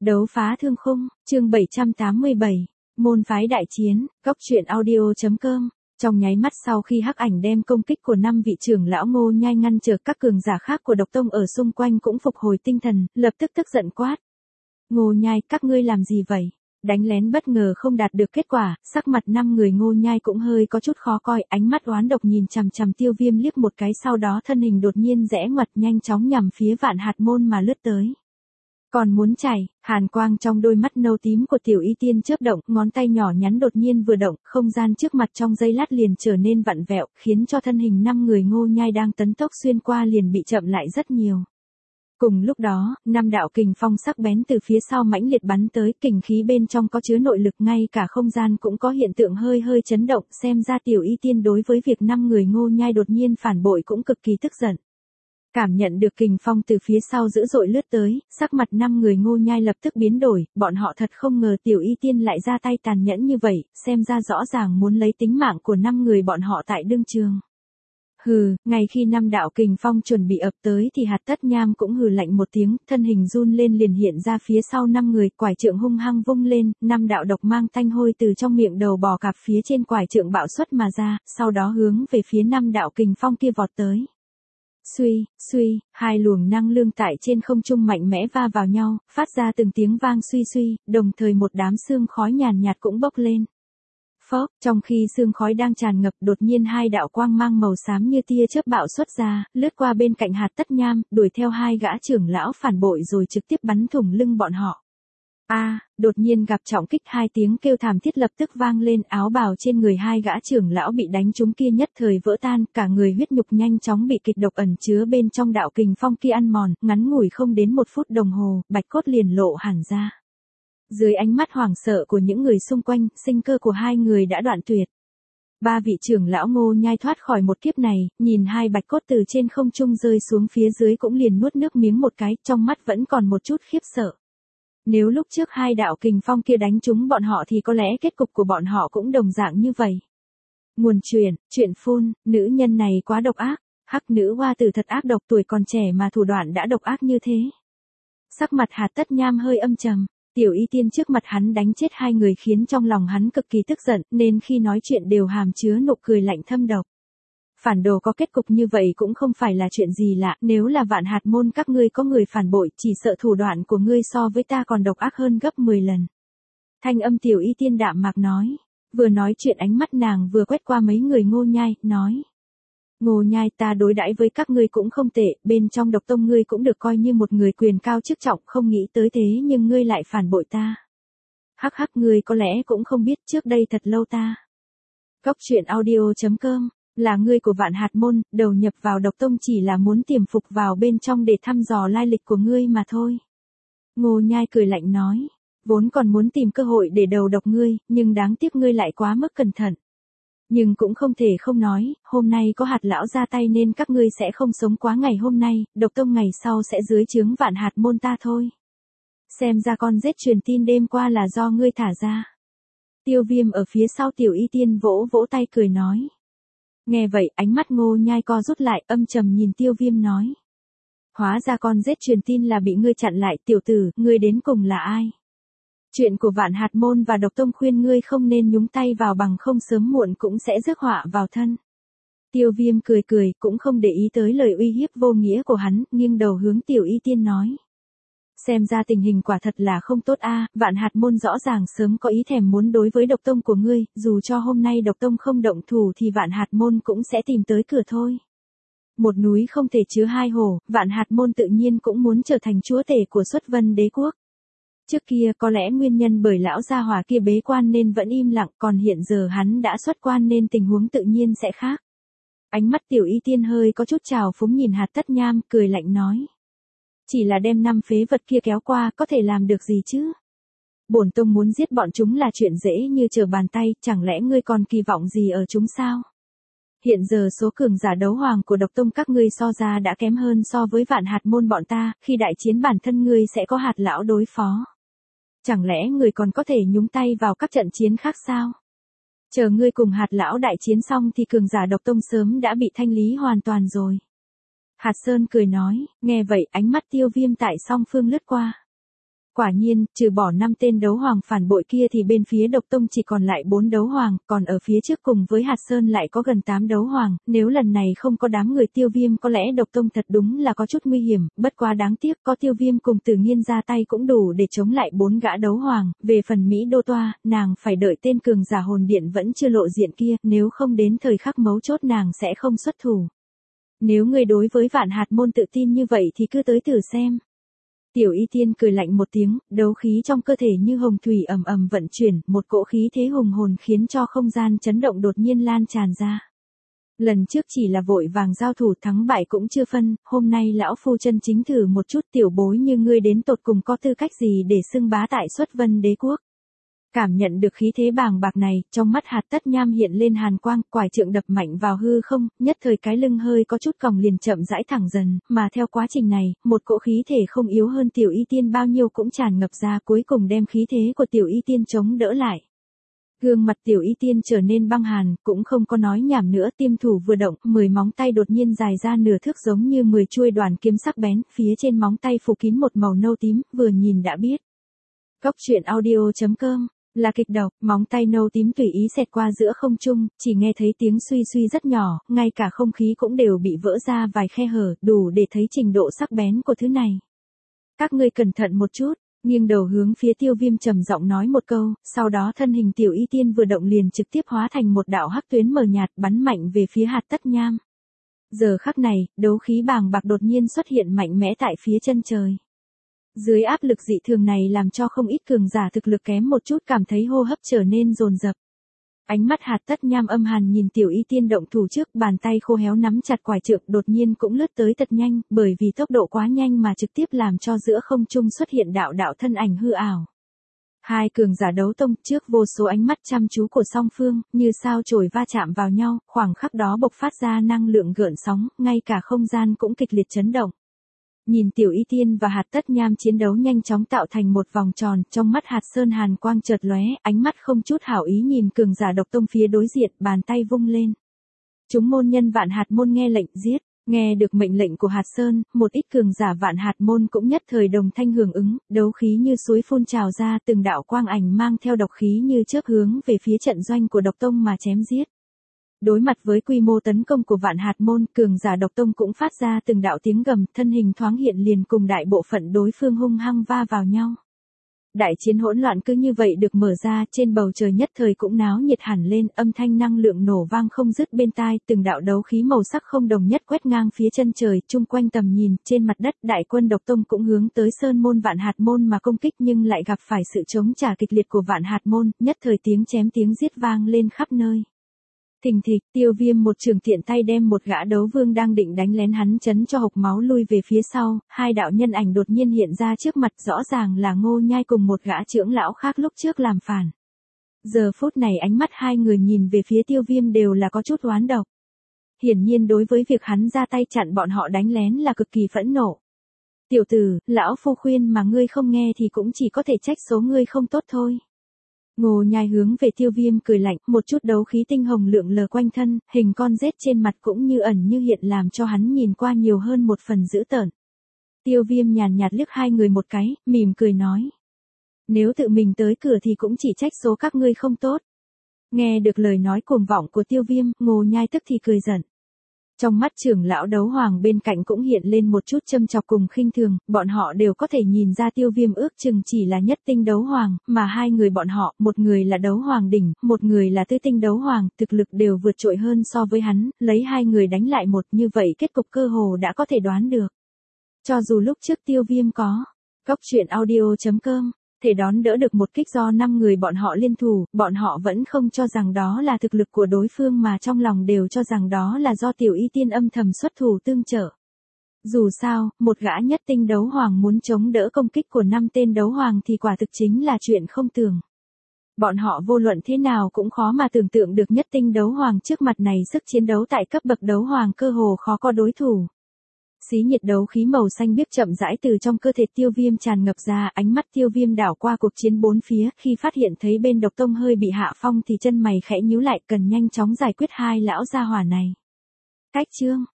Đấu phá thương khung, chương 787, môn phái đại chiến, góc truyện audio.com. Trong nháy mắt sau khi hắc ảnh đem công kích của 5 vị trưởng lão Ngô Nhai ngăn trở, các cường giả khác của độc tông ở xung quanh cũng phục hồi tinh thần, lập tức tức giận quát. Ngô Nhai, các ngươi làm gì vậy? Đánh lén bất ngờ không đạt được kết quả, sắc mặt 5 người Ngô Nhai cũng hơi có chút khó coi, ánh mắt oán độc nhìn chằm chằm Tiêu Viêm liếc một cái, sau đó thân hình đột nhiên rẽ ngoặt nhanh chóng nhằm phía Vạn Hạt Môn mà lướt tới. Còn muốn chạy, hàn quang trong đôi mắt nâu tím của Tiểu Y Tiên chớp động, ngón tay nhỏ nhắn đột nhiên vừa động, không gian trước mặt trong giây lát liền trở nên vặn vẹo, khiến cho thân hình 5 người Ngô Nhai đang tấn tốc xuyên qua liền bị chậm lại rất nhiều. Cùng lúc đó, 5 đạo kình phong sắc bén từ phía sau mãnh liệt bắn tới, kình khí bên trong có chứa nội lực, ngay cả không gian cũng có hiện tượng hơi hơi chấn động, xem ra Tiểu Y Tiên đối với việc 5 người Ngô Nhai đột nhiên phản bội cũng cực kỳ tức giận. Cảm nhận được kình phong từ phía sau dữ dội lướt tới, sắc mặt 5 người Ngô Nhai lập tức biến đổi, bọn họ thật không ngờ Tiểu Y Tiên lại ra tay tàn nhẫn như vậy, xem ra rõ ràng muốn lấy tính mạng của 5 người bọn họ tại đương trường. Hừ, ngay khi 5 đạo kình phong chuẩn bị ập tới thì Hạt Tất Nham cũng hừ lạnh một tiếng, thân hình run lên liền hiện ra phía sau 5 người, quải trượng hung hăng vung lên, 5 đạo độc mang tanh hôi từ trong miệng đầu bò cạp phía trên quải trượng bạo xuất mà ra, sau đó hướng về phía 5 đạo kình phong kia vọt tới. Suy, suy, hai luồng năng lượng tại trên không trung mạnh mẽ va vào nhau, phát ra từng tiếng vang suy suy, đồng thời một đám sương khói nhàn nhạt cũng bốc lên. Phốc, trong khi sương khói đang tràn ngập, đột nhiên 2 đạo quang mang màu xám như tia chớp bạo xuất ra, lướt qua bên cạnh Hạt Tất Nham, đuổi theo 2 gã trưởng lão phản bội rồi trực tiếp bắn thủng lưng bọn họ. Đột nhiên gặp trọng kích, 2 tiếng kêu thảm thiết lập tức vang lên, áo bào trên người 2 gã trưởng lão bị đánh trúng kia nhất thời vỡ tan, cả người huyết nhục nhanh chóng bị kịch độc ẩn chứa bên trong đạo kình phong kia ăn mòn, ngắn ngủi không đến 1 phút đồng hồ, bạch cốt liền lộ hẳn ra. Dưới ánh mắt hoảng sợ của những người xung quanh, sinh cơ của 2 người đã đoạn tuyệt. 3 vị trưởng lão Ngô Nhai thoát khỏi một kiếp này, nhìn 2 bạch cốt từ trên không trung rơi xuống phía dưới cũng liền nuốt nước miếng một cái, trong mắt vẫn còn một chút khiếp sợ. Nếu lúc trước 2 đạo kình phong kia đánh trúng bọn họ thì có lẽ kết cục của bọn họ cũng đồng dạng như vậy. Nguồn chuyện phun, nữ nhân này quá độc ác, hắc nữ hoa tử thật ác độc, tuổi còn trẻ mà thủ đoạn đã độc ác như thế. Sắc mặt Hạt Tất Nham hơi âm trầm, Tiểu Y Tiên trước mặt hắn đánh chết 2 người khiến trong lòng hắn cực kỳ tức giận, nên khi nói chuyện đều hàm chứa nụ cười lạnh thâm độc. Phản đồ có kết cục như vậy cũng không phải là chuyện gì lạ, nếu là Vạn Hạt Môn các ngươi có người phản bội, chỉ sợ thủ đoạn của ngươi so với ta còn độc ác hơn gấp 10 lần. Thanh âm Tiểu Y Tiên đạm mạc nói, vừa nói chuyện ánh mắt nàng vừa quét qua mấy người Ngô Nhai, nói. Ngô Nhai, ta đối đãi với các ngươi cũng không tệ, bên trong độc tông ngươi cũng được coi như một người quyền cao chức trọng, không nghĩ tới thế nhưng ngươi lại phản bội ta. Hắc hắc, ngươi có lẽ cũng không biết trước đây thật lâu ta. Góc truyện audio.com. Là ngươi của Vạn Hạt Môn, đầu nhập vào độc tông chỉ là muốn tiềm phục vào bên trong để thăm dò lai lịch của ngươi mà thôi. Ngô Nhai cười lạnh nói, vốn còn muốn tìm cơ hội để đầu độc ngươi, nhưng đáng tiếc ngươi lại quá mức cẩn thận. Nhưng cũng không thể không nói, hôm nay có Hạt lão ra tay nên các ngươi sẽ không sống quá ngày hôm nay, độc tông ngày sau sẽ dưới trướng Vạn Hạt Môn ta thôi. Xem ra con rết truyền tin đêm qua là do ngươi thả ra. Tiêu Viêm ở phía sau Tiểu Y Tiên vỗ vỗ tay cười nói. Nghe vậy, ánh mắt Ngô Nhai co rút lại, âm trầm nhìn Tiêu Viêm nói. Hóa ra con rết truyền tin là bị ngươi chặn lại, tiểu tử, ngươi đến cùng là ai? Chuyện của Vạn Hạt Môn và độc tông khuyên ngươi không nên nhúng tay vào, bằng không sớm muộn cũng sẽ rước họa vào thân. Tiêu Viêm cười cười, cũng không để ý tới lời uy hiếp vô nghĩa của hắn, nghiêng đầu hướng Tiểu Y Tiên nói. Xem ra tình hình quả thật là không tốt a, Vạn Hạt Môn rõ ràng sớm có ý thèm muốn đối với độc tông của ngươi, dù cho hôm nay độc tông không động thủ thì Vạn Hạt Môn cũng sẽ tìm tới cửa thôi. Một núi không thể chứa 2 hồ, Vạn Hạt Môn tự nhiên cũng muốn trở thành chúa tể của Xuất Vân Đế quốc. Trước kia có lẽ nguyên nhân bởi lão gia hỏa kia bế quan nên vẫn im lặng, còn hiện giờ hắn đã xuất quan nên tình huống tự nhiên sẽ khác. Ánh mắt Tiểu Y Tiên hơi có chút trào phúng nhìn Hạt Tất Nham, cười lạnh nói. Chỉ là đem 5 phế vật kia kéo qua, có thể làm được gì chứ? Bổn tông muốn giết bọn chúng là chuyện dễ như trở bàn tay, chẳng lẽ ngươi còn kỳ vọng gì ở chúng sao? Hiện giờ số cường giả đấu hoàng của độc tông các ngươi so ra đã kém hơn so với Vạn Hạt Môn bọn ta, khi đại chiến bản thân ngươi sẽ có Hạt lão đối phó. Chẳng lẽ ngươi còn có thể nhúng tay vào các trận chiến khác sao? Chờ ngươi cùng Hạt lão đại chiến xong thì cường giả độc tông sớm đã bị thanh lý hoàn toàn rồi. Hạt Sơn cười nói, nghe vậy ánh mắt Tiêu Viêm tại song phương lướt qua. Quả nhiên, trừ bỏ 5 tên đấu hoàng phản bội kia thì bên phía độc tông chỉ còn lại 4 đấu hoàng, còn ở phía trước cùng với Hạt Sơn lại có gần 8 đấu hoàng, nếu lần này không có đám người Tiêu Viêm có lẽ độc tông thật đúng là có chút nguy hiểm, bất quá đáng tiếc có Tiêu Viêm cùng Tử Nghiên ra tay cũng đủ để chống lại 4 gã đấu hoàng, về phần Mỹ Đô Toa, nàng phải đợi tên cường giả hồn điện vẫn chưa lộ diện kia, nếu không đến thời khắc mấu chốt nàng sẽ không xuất thủ. Nếu người đối với Vạn Hạt Môn tự tin như vậy thì cứ tới thử xem. Tiểu Y Tiên cười lạnh một tiếng, đấu khí trong cơ thể như hồng thủy ầm ầm vận chuyển, một cỗ khí thế hùng hồn khiến cho không gian chấn động đột nhiên lan tràn ra. Lần trước chỉ là vội vàng giao thủ thắng bại cũng chưa phân, hôm nay lão phu chân chính thử một chút tiểu bối như ngươi đến tột cùng có tư cách gì để xưng bá tại Xuất Vân Đế quốc. Cảm nhận được khí thế bàng bạc này, trong mắt Hạt Tất Nham hiện lên hàn quang, quải trượng đập mạnh vào hư không, nhất thời cái lưng hơi có chút còng liền chậm rãi thẳng dần, mà theo quá trình này, một cỗ khí thể không yếu hơn Tiểu Y Tiên bao nhiêu cũng tràn ngập ra, cuối cùng đem khí thế của Tiểu Y Tiên chống đỡ lại. Gương mặt Tiểu Y Tiên trở nên băng hàn, cũng không có nói nhảm nữa, tiêm thủ vừa động, 10 móng tay đột nhiên dài ra nửa thước giống như 10 chuôi đoàn kiếm sắc bén, phía trên móng tay phủ kín một màu nâu tím, vừa nhìn đã biết. Góc truyện audio.com là kịch độc, móng tay nâu tím tùy ý xẹt qua giữa không trung, chỉ nghe thấy tiếng suy suy rất nhỏ, ngay cả không khí cũng đều bị vỡ ra vài khe hở, đủ để thấy trình độ sắc bén của thứ này. Các ngươi cẩn thận một chút, nghiêng đầu hướng phía Tiêu Viêm trầm giọng nói một câu, sau đó thân hình Tiểu Y Tiên vừa động liền trực tiếp hóa thành một đạo hắc tuyến mờ nhạt bắn mạnh về phía Hạt Tất Nham. Giờ khắc này, đấu khí bàng bạc đột nhiên xuất hiện mạnh mẽ tại phía chân trời. Dưới áp lực dị thường này làm cho không ít cường giả thực lực kém một chút cảm thấy hô hấp trở nên dồn dập. Ánh mắt Hạt Tất Nham âm hàn nhìn Tiểu Y Tiên động thủ trước, bàn tay khô héo nắm chặt quải trượng đột nhiên cũng lướt tới thật nhanh, bởi vì tốc độ quá nhanh mà trực tiếp làm cho giữa không trung xuất hiện đạo đạo thân ảnh hư ảo. Hai cường giả đấu tông trước vô số ánh mắt chăm chú của song phương, như sao chổi va chạm vào nhau, khoảng khắc đó bộc phát ra năng lượng gợn sóng, ngay cả không gian cũng kịch liệt chấn động. Nhìn Tiểu Y Tiên và Hạt Tất Nham chiến đấu nhanh chóng tạo thành một vòng tròn, trong mắt Hạt Sơn hàn quang chợt lóe, ánh mắt không chút hảo ý nhìn cường giả độc tông phía đối diện, bàn tay vung lên. Chúng môn nhân Vạn Hạt Môn nghe lệnh giết, nghe được mệnh lệnh của Hạt Sơn, một ít cường giả Vạn Hạt Môn cũng nhất thời đồng thanh hưởng ứng, đấu khí như suối phun trào ra, từng đạo quang ảnh mang theo độc khí như chớp hướng về phía trận doanh của độc tông mà chém giết. Đối mặt với quy mô tấn công của Vạn Hạt Môn, cường giả độc tông cũng phát ra từng đạo tiếng gầm, thân hình thoáng hiện liền cùng đại bộ phận đối phương hung hăng va vào nhau. Đại chiến hỗn loạn cứ như vậy được mở ra, trên bầu trời nhất thời cũng náo nhiệt hẳn lên, âm thanh năng lượng nổ vang không dứt bên tai, từng đạo đấu khí màu sắc không đồng nhất quét ngang phía chân trời, chung quanh tầm nhìn, trên mặt đất, đại quân độc tông cũng hướng tới sơn môn Vạn Hạt Môn mà công kích nhưng lại gặp phải sự chống trả kịch liệt của Vạn Hạt Môn, nhất thời tiếng chém tiếng giết vang lên khắp nơi. Thình thịch, Tiêu Viêm một trường tiện tay đem một gã đấu vương đang định đánh lén hắn chấn cho hộc máu lui về phía sau, hai đạo nhân ảnh đột nhiên hiện ra trước mặt, rõ ràng là Ngô Nhai cùng một gã trưởng lão khác lúc trước làm phản. Giờ phút này ánh mắt hai người nhìn về phía Tiêu Viêm đều là có chút oán độc. Hiển nhiên đối với việc hắn ra tay chặn bọn họ đánh lén là cực kỳ phẫn nộ. Tiểu tử, lão phu khuyên mà ngươi không nghe thì cũng chỉ có thể trách số ngươi không tốt thôi. Ngô Nhai hướng về Tiêu Viêm cười lạnh, một chút đấu khí tinh hồng lượn lờ quanh thân, hình con rết trên mặt cũng như ẩn như hiện làm cho hắn nhìn qua nhiều hơn một phần dữ tợn. Tiêu Viêm nhàn nhạt liếc hai người một cái, mỉm cười nói. Nếu tự mình tới cửa thì cũng chỉ trách số các ngươi không tốt. Nghe được lời nói cuồng vọng của Tiêu Viêm, Ngô Nhai tức thì cười giận. Trong mắt trưởng lão đấu hoàng bên cạnh cũng hiện lên một chút châm chọc cùng khinh thường, bọn họ đều có thể nhìn ra Tiêu Viêm ước chừng chỉ là nhất tinh đấu hoàng, mà hai người bọn họ, một người là đấu hoàng đỉnh, một người là tứ tinh đấu hoàng, thực lực đều vượt trội hơn so với hắn, lấy hai người đánh lại một như vậy kết cục cơ hồ đã có thể đoán được. Cho dù lúc trước Tiêu Viêm có góc truyện audio.com thể đón đỡ được một kích do 5 người bọn họ liên thủ, bọn họ vẫn không cho rằng đó là thực lực của đối phương mà trong lòng đều cho rằng đó là do Tiểu Y Tiên âm thầm xuất thủ tương trợ. Dù sao, một gã nhất tinh đấu hoàng muốn chống đỡ công kích của 5 tên đấu hoàng thì quả thực chính là chuyện không tưởng. Bọn họ vô luận thế nào cũng khó mà tưởng tượng được nhất tinh đấu hoàng trước mặt này sức chiến đấu tại cấp bậc đấu hoàng cơ hồ khó có đối thủ. Xí nhiệt đấu khí màu xanh biếc chậm rãi từ trong cơ thể Tiêu Viêm tràn ngập ra, ánh mắt Tiêu Viêm đảo qua cuộc chiến bốn phía, khi phát hiện thấy bên độc tông hơi bị hạ phong thì chân mày khẽ nhíu lại, cần nhanh chóng giải quyết hai lão gia hỏa này. Cách chương